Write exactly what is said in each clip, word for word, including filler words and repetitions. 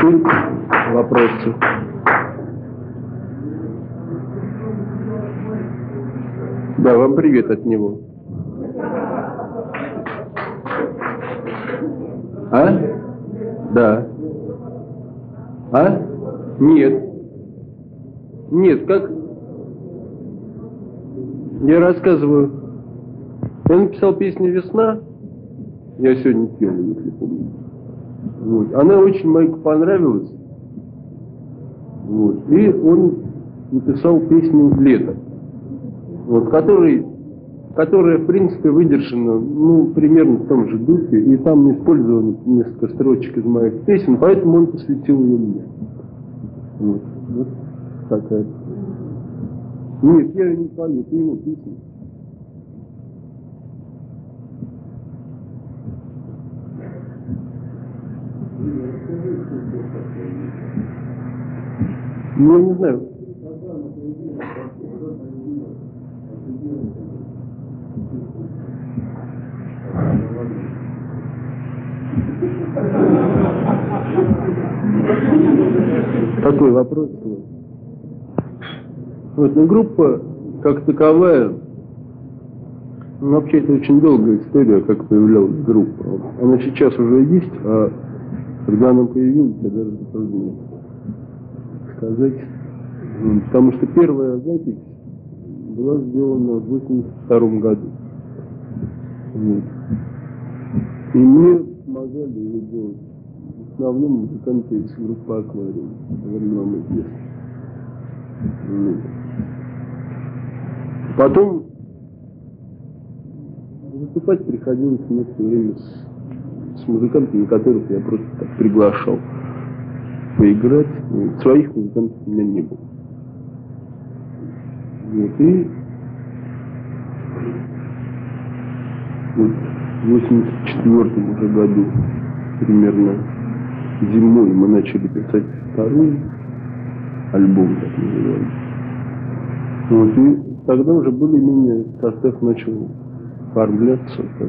Теперь вопросы. Да, вам привет от него. А? Да. А? Нет. Нет, как? Я рассказываю. Я написал песню «Весна». Я сегодня пел, если помните. Вот. Она очень Майку понравилась. Вот. И он написал песню «Лето», вот, который, которая, в принципе, выдержана, ну, примерно в том же духе, и там использовано несколько строчек из моих песен, поэтому он посвятил ее мне. Вот, вот такая. Нет, я ее не пою, это его песня. Ну, я не знаю. Такой вопрос. Вот, ну, группа, как таковая, ну, вообще это очень долгая история, как появлялась группа. Она сейчас уже есть, а когда она появилась, я даже трудно сказать. Потому что первая запись была сделана в восемьдесят втором году. Вот. И мне помогали ее делать в основном музыканты из группы «Аквариум». Наверное, вам известно. Вот. Потом выступать приходилось мне все время с, с музыкантами, которых я просто так приглашал поиграть. Вот. Своих музыкантов у меня не было. Вот. И вот в восемьдесят четвёртом уже году, примерно зимой, мы начали писать второй альбом, так называемый. Вот. И тогда уже более-менее состав начал оформляться. Так.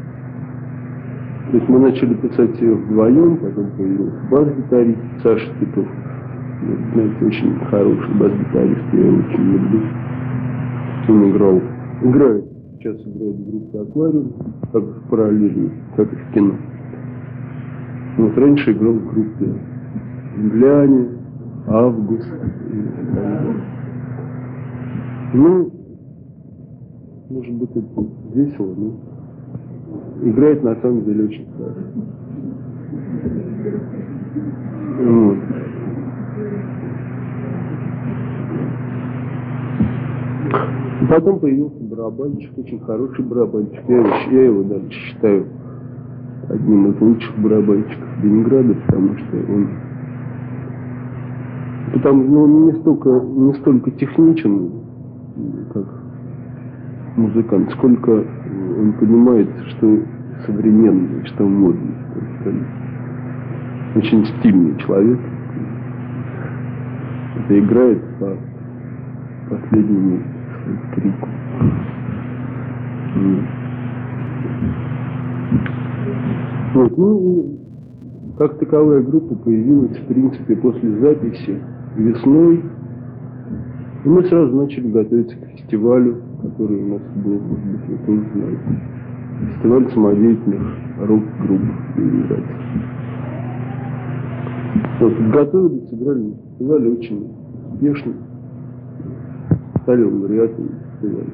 То есть мы начали писать ее вдвоем, потом появился бас-гитарист Саша Титов. Вот, знаете, очень хороший бас-гитарист, я его очень люблю. Он играл, играет, сейчас играет в группе «Аквариум», как параллельно, как и в кино. Вот раньше играл в группе «Гляне», «Август» и так далее. Ну, может быть, это весело, но играет на самом деле очень хорошо. Вот. Потом появился барабанщик, очень хороший барабанщик. Я его, я его даже считаю одним из лучших барабанщиков Ленинграда, потому что он, потому что он не столько, не столько техничен, как музыкант, сколько он понимает, что современный, что модный. Очень стильный человек. Это играет по последнему крику. Вот, ну и как таковая группа появилась, в принципе, после записи весной. И мы сразу начали готовиться к фестивалю, который у нас был, может быть, вы тоже знаете. Фестиваль самодеятельных рок-групп в Ленинграде. Вот, готовились, сыграли на фестивале очень успешно. Стали лауреатами фестиваля.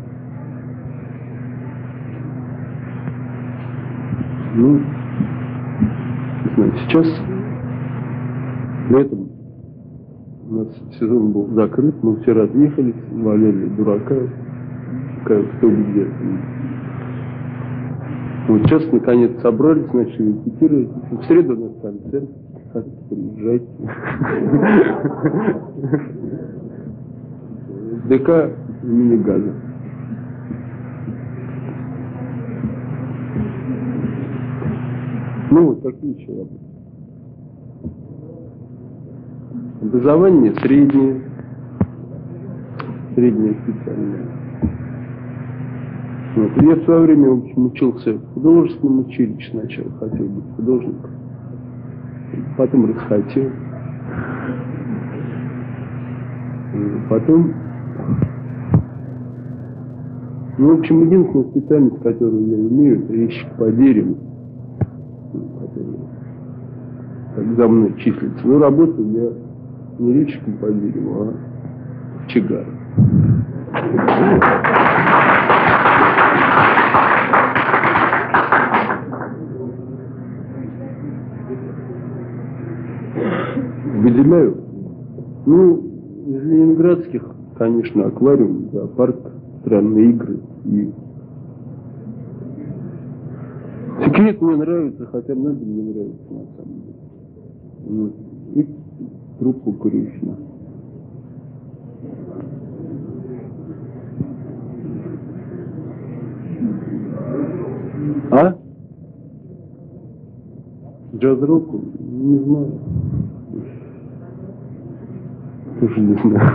Ну, не знаю, сейчас летом у нас сезон был закрыт, мы все разъехались, валяли дурака, как кто где. Вот сейчас наконец собрались, начали репетировать. В среду у нас концерт, хотите приезжайте. ДК имени Газа. Ну, вот такие еще вопросы. Образование среднее, среднее специальное. Вот. Я в свое время, в общем, учился в художественном училище сначала, хотел быть художником. потом расхотел. Потом, ну, в общем, единственная специальность, которую я имею, это резчик по дереву, который как за мной числится. Но работаю я не резчиком по дереву, а кочегаром. Выделяю, ну, из ленинградских, конечно, аквариум, зоопарк, странные игры. И секрет мне нравится, хотя многим не нравится на самом деле. Вот. И трубку курильщина. А? Джаз-року? Не знаю. Тоже не знаю.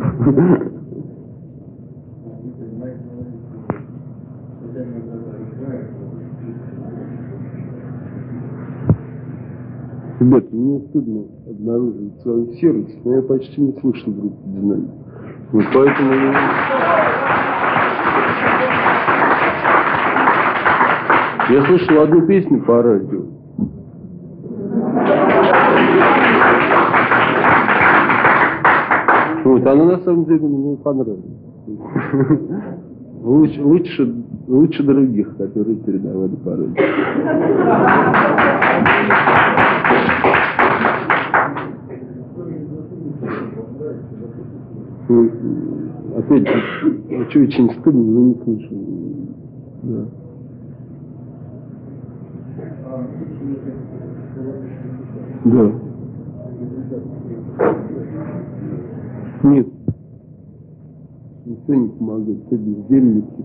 Ребята, мне стыдно обнаружить свою серость, но я почти не слышал группу «Динамик». Вот поэтому я... Я слышал одну песню по радио. Вот, она на самом деле мне понравилась. Лучше, лучше, лучше других, которые передавали по радио. Ну, опять же, очень, очень стыдно, но не слышал. Да. Да. Нет. Никто не помогает, все бездельники.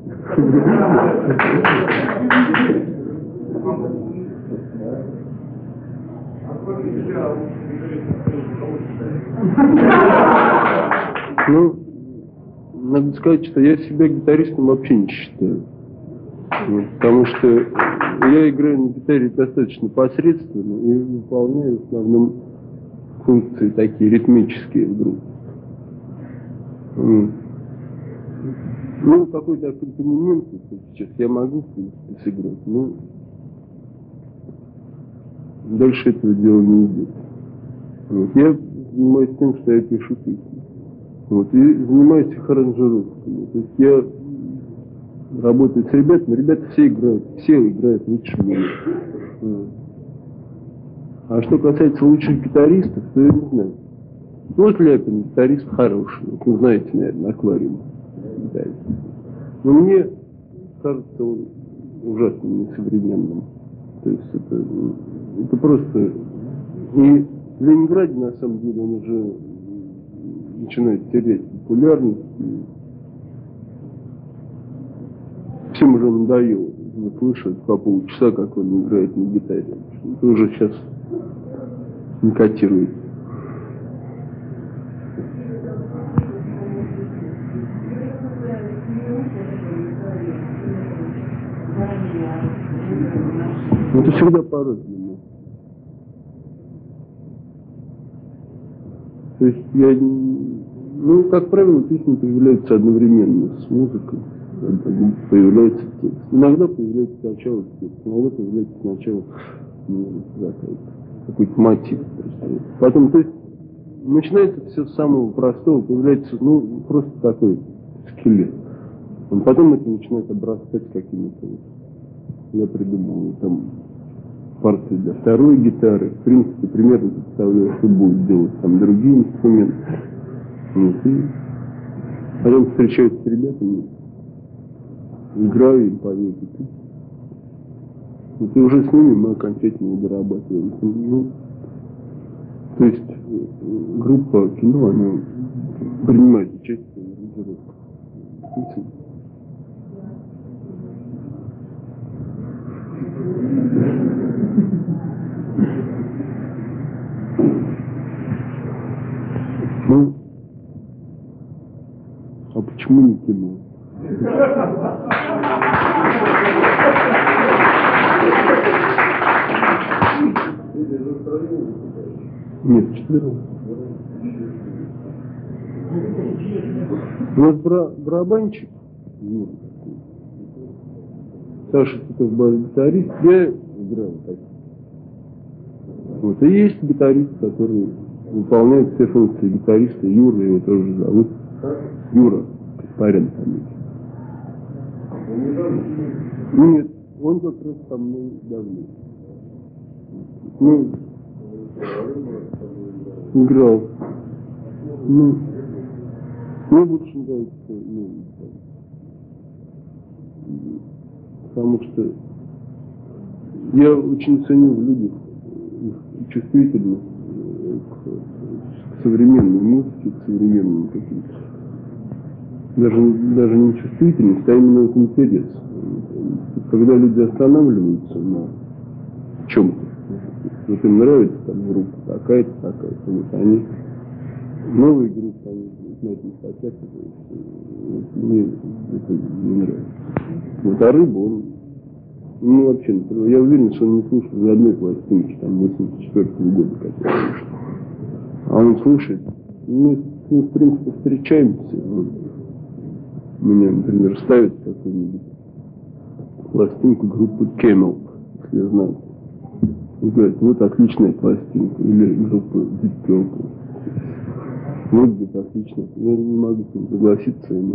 Ну, надо сказать, что я себя гитаристом вообще не считаю. Вот, потому что я играю на гитаре достаточно посредственно и выполняю в основном функции такие ритмические вдруг. Вот. Ну, какой-то аккомпанемент сейчас я могу, в принципе, сыграть, но дальше этого дела не идет. Вот. Я занимаюсь тем, что я пишу песни. Вот. И занимаюсь их аранжировками. То есть я работаю с ребятами, ребята все играют, все играют лучше меня. Вот. А что касается лучших гитаристов, то я не знаю. Вот Ляпин, гитарист хороший, вот, вы знаете, наверное, аквариум. Но мне кажется, он ужасно несовременным. То есть это, это просто... И в Ленинграде, на самом деле, он уже начинает терять популярность. Всем уже надоело слышать по полчаса, как он играет на гитаре. Это уже сейчас не котирует. Это всегда по-разному. То есть я, ну, как правило, песни появляются одновременно с музыкой, появляется текст. Иногда появляется сначала текст, иногда появляется сначала музыка, какой-то мотив. Потом, то есть, начинается все с самого простого, появляется, ну, просто такой скелет. А потом это начинает обрастать какими-то, я придумал там партии для второй гитары. В принципе, примерно представляю, что будет делать там другие инструменты. Вот, и потом встречаюсь с ребятами, играю им по веке. Вот, и уже с ними мы окончательно дорабатываем. Ну, то есть группа кино, она принимает участие в аранжировках. Ну, а почему не кино? Нет, четвером. Вот бра барабанщик, ну, Саша Титов бас-гитарист, я играл так. Вот, и есть гитарист, который выполняет все функции гитариста, Юра, его тоже зовут. Юра, Каспарян фамилия. Нет, он как раз со мной давно. Ну, играл. Ну, мне больше нравится, ну, потому что я очень ценю в людях их чувствительность к, к современной музыке, к современным каким-то. Даже, даже не чувствительность, а именно вот интерес. Когда люди останавливаются на чем-то, вот им нравится там группа такая-то, такая-то, вот они новые группы, они знать не хотят, вот, мне это не нравится. Вот, а рыба, он, ну вообще, например, я уверен, что он не слушал ни одной пластинки, там, восемьдесят четвёртого года, которая вышла. А он слушает, мы с ним, в принципе, встречаемся, вот. Меня, например, ставят какую-нибудь пластинку группы Camel, если знаете. И говорят, вот отличная пластинка, или группа Deep Purple. Вот где-то отлично. Я не могу с ним согласиться. Но...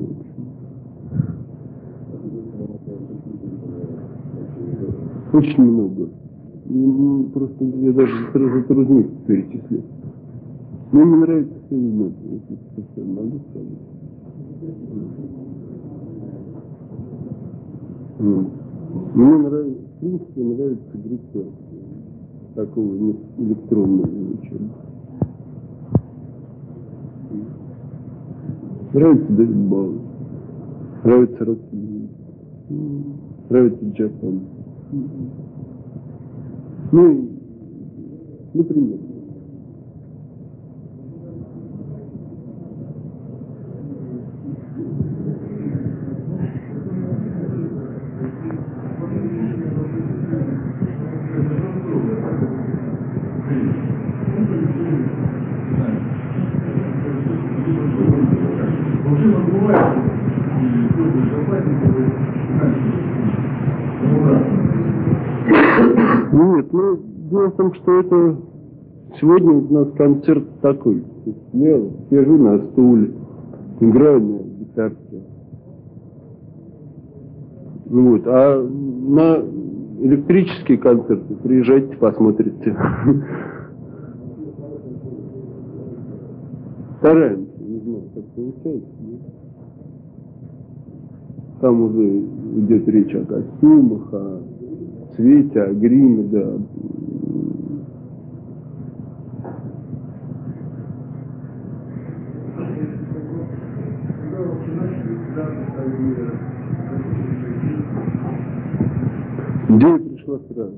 Очень много. И, просто я даже затруднюсь перечислить. Мне не нравится все минуты, если совсем могу сказать. Мне нравится, в принципе, нравится группа такого электронного звучания. Нравится Дэвид Бауи, нравится рок-н-ролл, нравится Джапан. Ну, например. Нет, ну, дело в том, что это сегодня у нас концерт такой. Я сижу на стуле, играю на гитарке. Ну, вот, а на электрические концерты приезжайте, посмотрите. Стараемся, не знаю, как получается. Там уже идет речь о костюмах, о цвете, о гриме, да. Идея пришла сразу.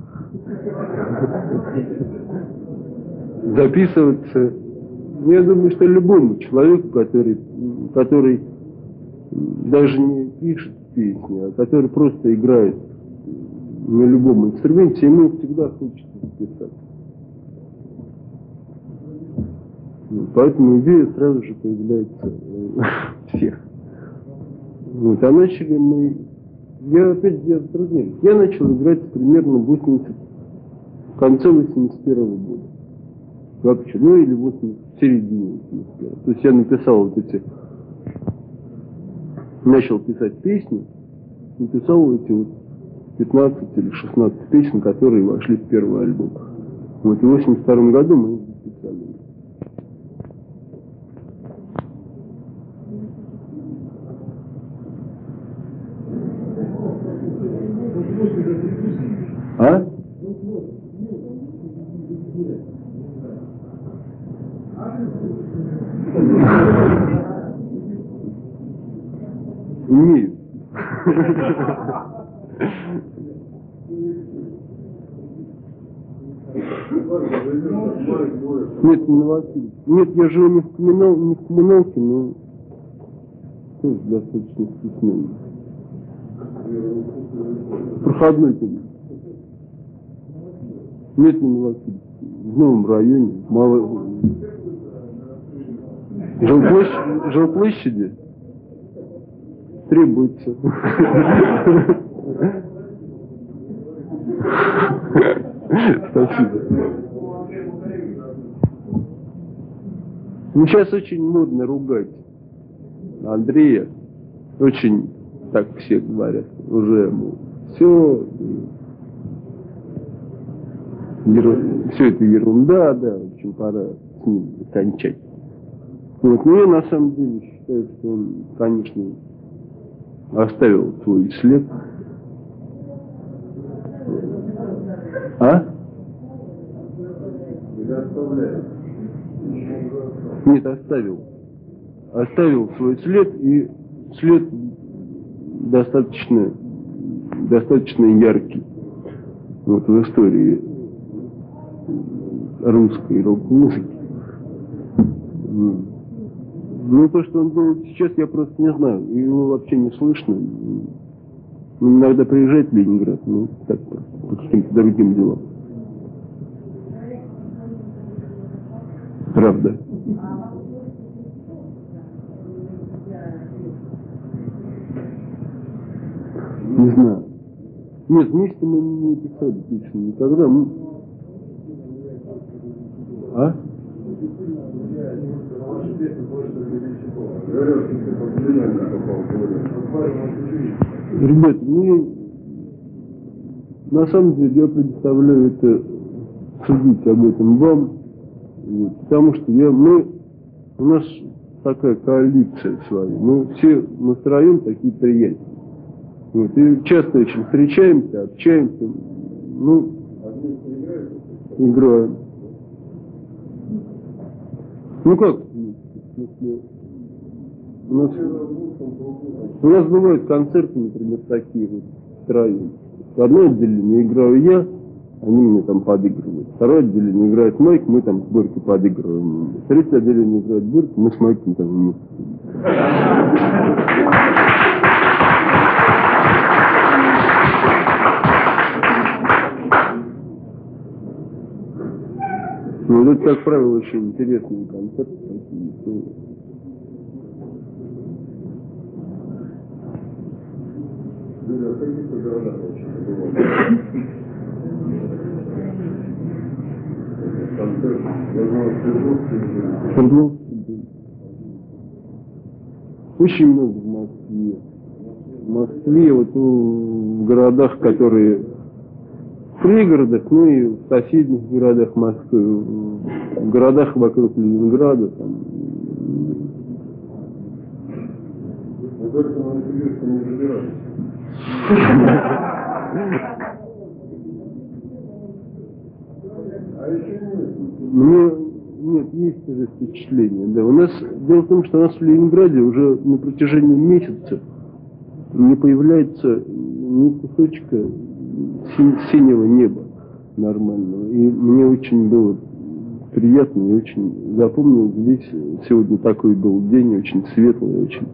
Записываться, я думаю, что любому человеку, который, который даже не пишет песни, а который просто играет на любом инструменте, ему всегда хочется писать. Поэтому идея сразу же появляется у всех. Вот, а начали мы... Я опять я затрудняюсь. Я начал играть примерно в восемьдесят, в конце восемьдесят первого года. Вообще, ну или восемьдесят, в середине восемьдесят первого. То есть я написал вот эти... Начал писать песни, написал эти вот пятнадцать или шестнадцать песен, которые вошли в первый альбом. Вот и в восемьдесят втором году мы их записали. А? Умею. Нет, не Новосибирск. Нет, я живу не в Каменол, не в Каменолке, но тоже достаточно стесненно. Проходной путь. Нет, не Новосибирске. В новом районе. Мало... Жилплощадь, жилплощади требуется. Спасибо. Ну, сейчас очень модно ругать Андрея. Очень, так все говорят, уже мол, все, еру, все это ерунда, да, в общем, пора с ним кончать. Вот, но я на самом деле считаю, что он, конечно, оставил свой след. А? Нет, оставил. Оставил свой след, и след достаточно, достаточно яркий вот в истории русской рок-музыки. Ну, то, что он делает сейчас, я просто не знаю. Его вообще не слышно. Он иногда приезжает в Ленинград, ну, так, по каким-то другим делам. Правда. Не знаю. Нет, вместе мы не писали точно никогда. Мы... А? Ребят, ну, на самом деле я предоставляю это судить об этом вам, вот, потому что я, мы, у нас такая коалиция с вами, мы все мы втроем такие приятели. Вот, и часто очень встречаемся, общаемся, ну, играем. Ну как? У нас, у нас бывают концерты, например, такие вот втроем. В одно отделение играю я, они мне там подыгрывают. Второе отделение играет Майк, мы там с Горькой подыгрываем. Третье отделение играет Горький, мы с Майком там вместе. Ну, это, как правило, очень интересные концерты такие. Очень много в Москве. В Москве, вот в городах, которые в пригородах, ну и в соседних городах Москвы, в городах вокруг Ленинграда. Там. Мне нет, есть уже впечатление. Да. У нас, дело в том, что у нас в Ленинграде уже на протяжении месяца не появляется ни кусочка синего неба нормального. И мне очень было приятно и очень запомнил здесь сегодня такой был день, очень светлый, очень.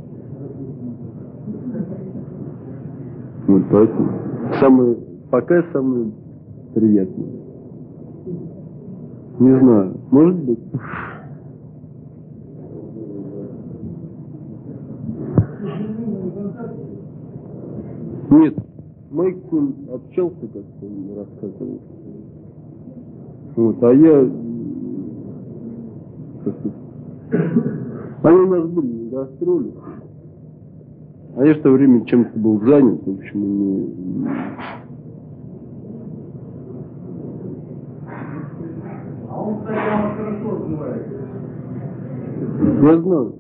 Вот поэтому самое, пока самое приятное. Не знаю, может быть. Нет, Майк с ним общался, как-то он рассказывал. Вот, а я... Они у нас были на гастролях. А я в то время чем-то был занят, в общем, не... Я знаю.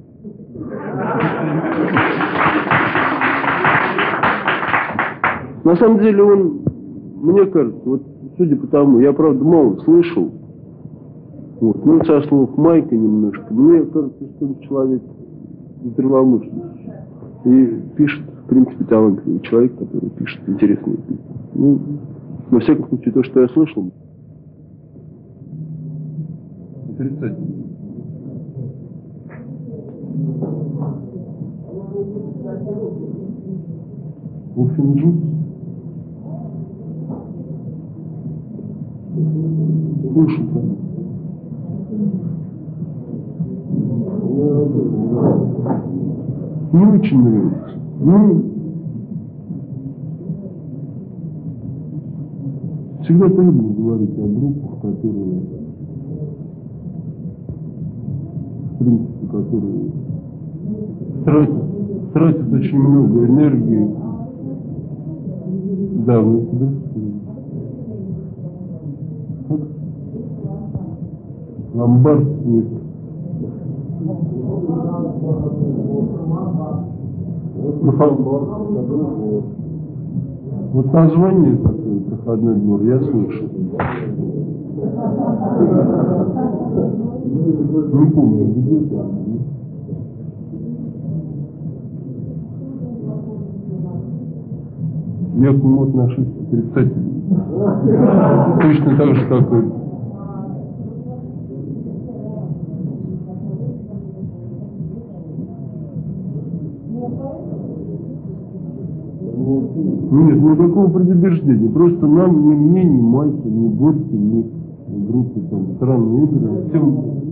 На самом деле он, мне кажется, вот судя по тому, я правда мало слышал, вот, ну со слов Майка немножко, мне кажется, что он человек здравомыслящий и пишет, в принципе, талантливый человек, который пишет интересные песни. Ну, во всяком случае, то, что я слышал, отрицательно. Уфинджус. Слушай, не очень нравится. Ну, всегда трудно говорить о группах, которые, в принципе, которые тратят, тратят очень много энергии. Да, вы куда? Как? Ломбард нет. Вот название такое, проходной двор, я слышал. Не помню, где это. Я к нему отношусь отрицательно. Точно так же, как и... Нет, никакого предубеждения. Просто нам, ни мне, ни Майку, ни Горьке, ни группе там странные игры. Всем